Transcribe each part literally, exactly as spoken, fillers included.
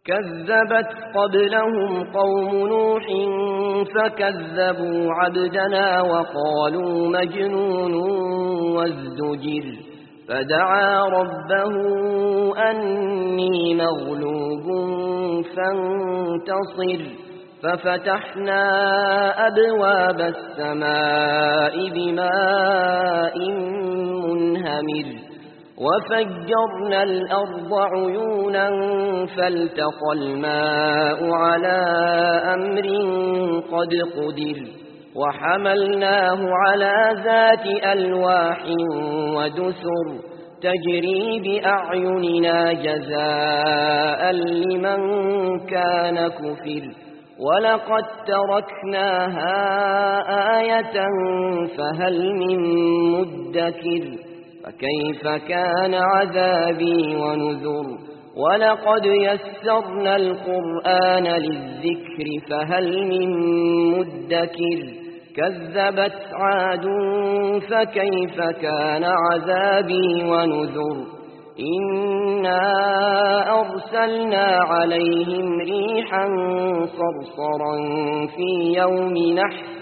كذبت قبلهم قوم نوح فكذبوا عبدنا وقالوا مجنون وازدجر فدعا ربه أني مغلوب فانتصر ففتحنا أبواب السماء بماء منهمر وفجرنا الأرض عيونا فالتقى الماء على أمر قد قدر وحملناه على ذات ألواح ودسر تجري بأعيننا جزاء لمن كان كفر ولقد تركناها آية فهل من مدكر فكيف كان عذابي ونذر ولقد يسرنا القرآن للذكر فهل من مدكر كذبت عاد فكيف كان عذابي ونذر إنا أرسلنا عليهم ريحا صرصرا في يوم نحس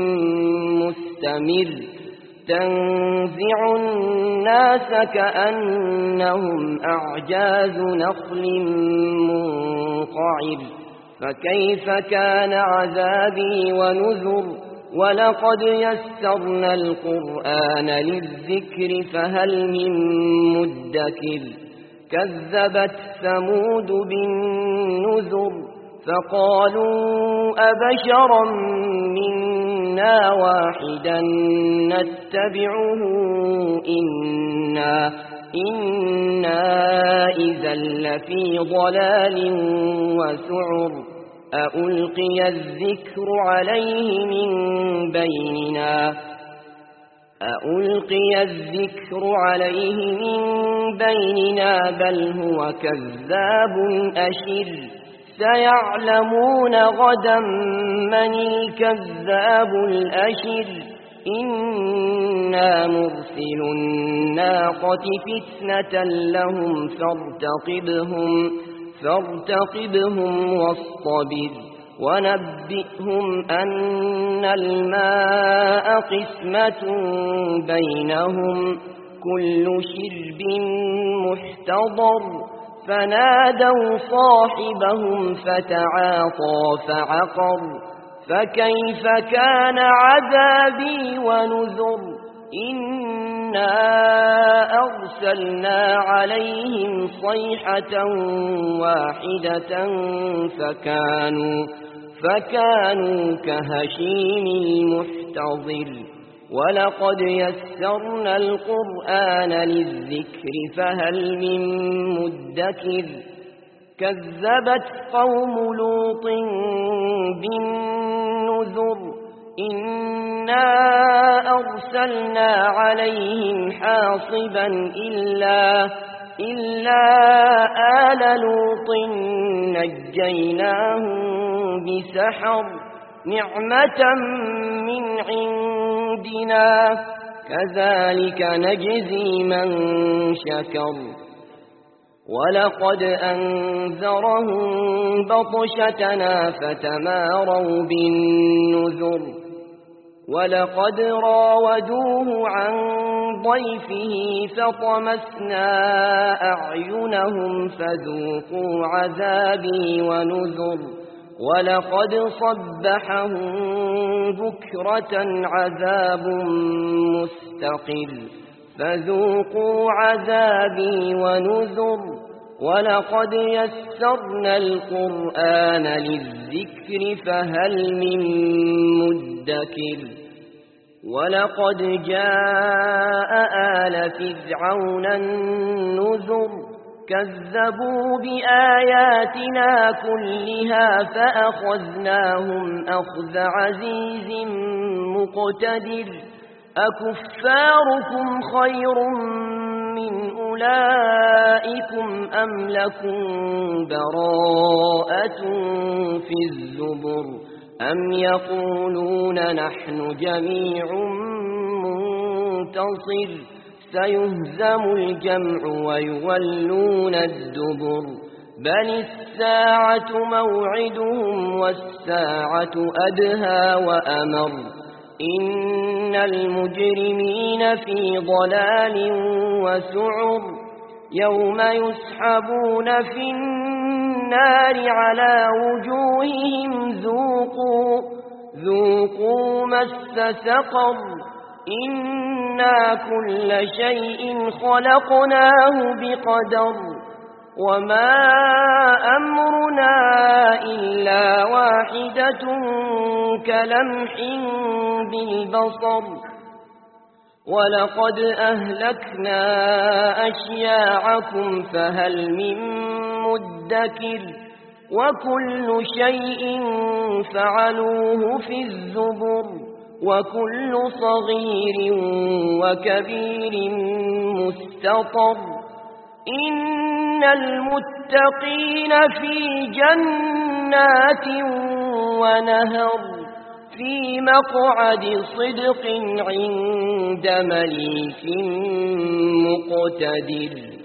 مستمر تنزع الناس كأنهم أعجاز نخل منقعر فكيف كان عذابي ونذر ولقد يسرنا القرآن للذكر فهل من مدكر كذبت ثمود بالنذر فقالوا أبشرا منا واحدا نتبعه إنا, إنا إذا لفي ضلال وسعر أألقي الذكر عليه من بيننا أألقي الذكر عليه من بيننا بل هو كذاب أشر سيعلمون غدا من الكذاب الأشر إنا مرسل الناقة فتنة لهم فارتقبهم فارتقبهم واصطبر ونبئهم أن الماء قسمة بينهم كل شرب محتضر فنادوا صاحبهم فتعاطى فعقر فكيف كان عذابي ونذر إنا أرسلنا عليهم صيحة واحدة فكانوا, فكانوا كهشيم المحتضر ولقد يسرنا القرآن للذكر فهل من مدكر كذبت قوم لوط بالنذر إنا أرسلنا عليهم حاصبا إلا, إلا آل لوط نجيناهم بسحر نعمة من عندنا كذلك نجزي من شكر ولقد أنذرهم بطشتنا فتماروا بالنذر ولقد راودوه عن ضيفه فطمسنا أعينهم فذوقوا عذابي ونذر ولقد صبحهم بكرة عذاب مستقر فذوقوا عذابي ونذر ولقد يسرنا القرآن للذكر فهل من مدكر ولقد جاء آل فرعون النذر كذبوا بآياتنا كلها فأخذناهم أخذ عزيز مقتدر أكفاركم خير من أولئكم أم لكم براءة في الزبر أم يقولون نحن جميع منتصر سيهزم الجمع ويولون الدبر بل الساعة موعدهم والساعة أدهى وأمر إن المجرمين في ضلال وسعر يوم يسحبون في النار على وجوههم ذوقوا ذوقوا مس سقر إنا كل شيء خلقناه بقدر وما أمرنا إلا واحدة كلمح بالبصر ولقد أهلكنا أشياعكم فهل من مدكر وكل شيء فعلوه في الزبر وكل صغير وكبير مستطر إن المتقين في جنات ونهر في مقعد صدق عند مليك مقتدر.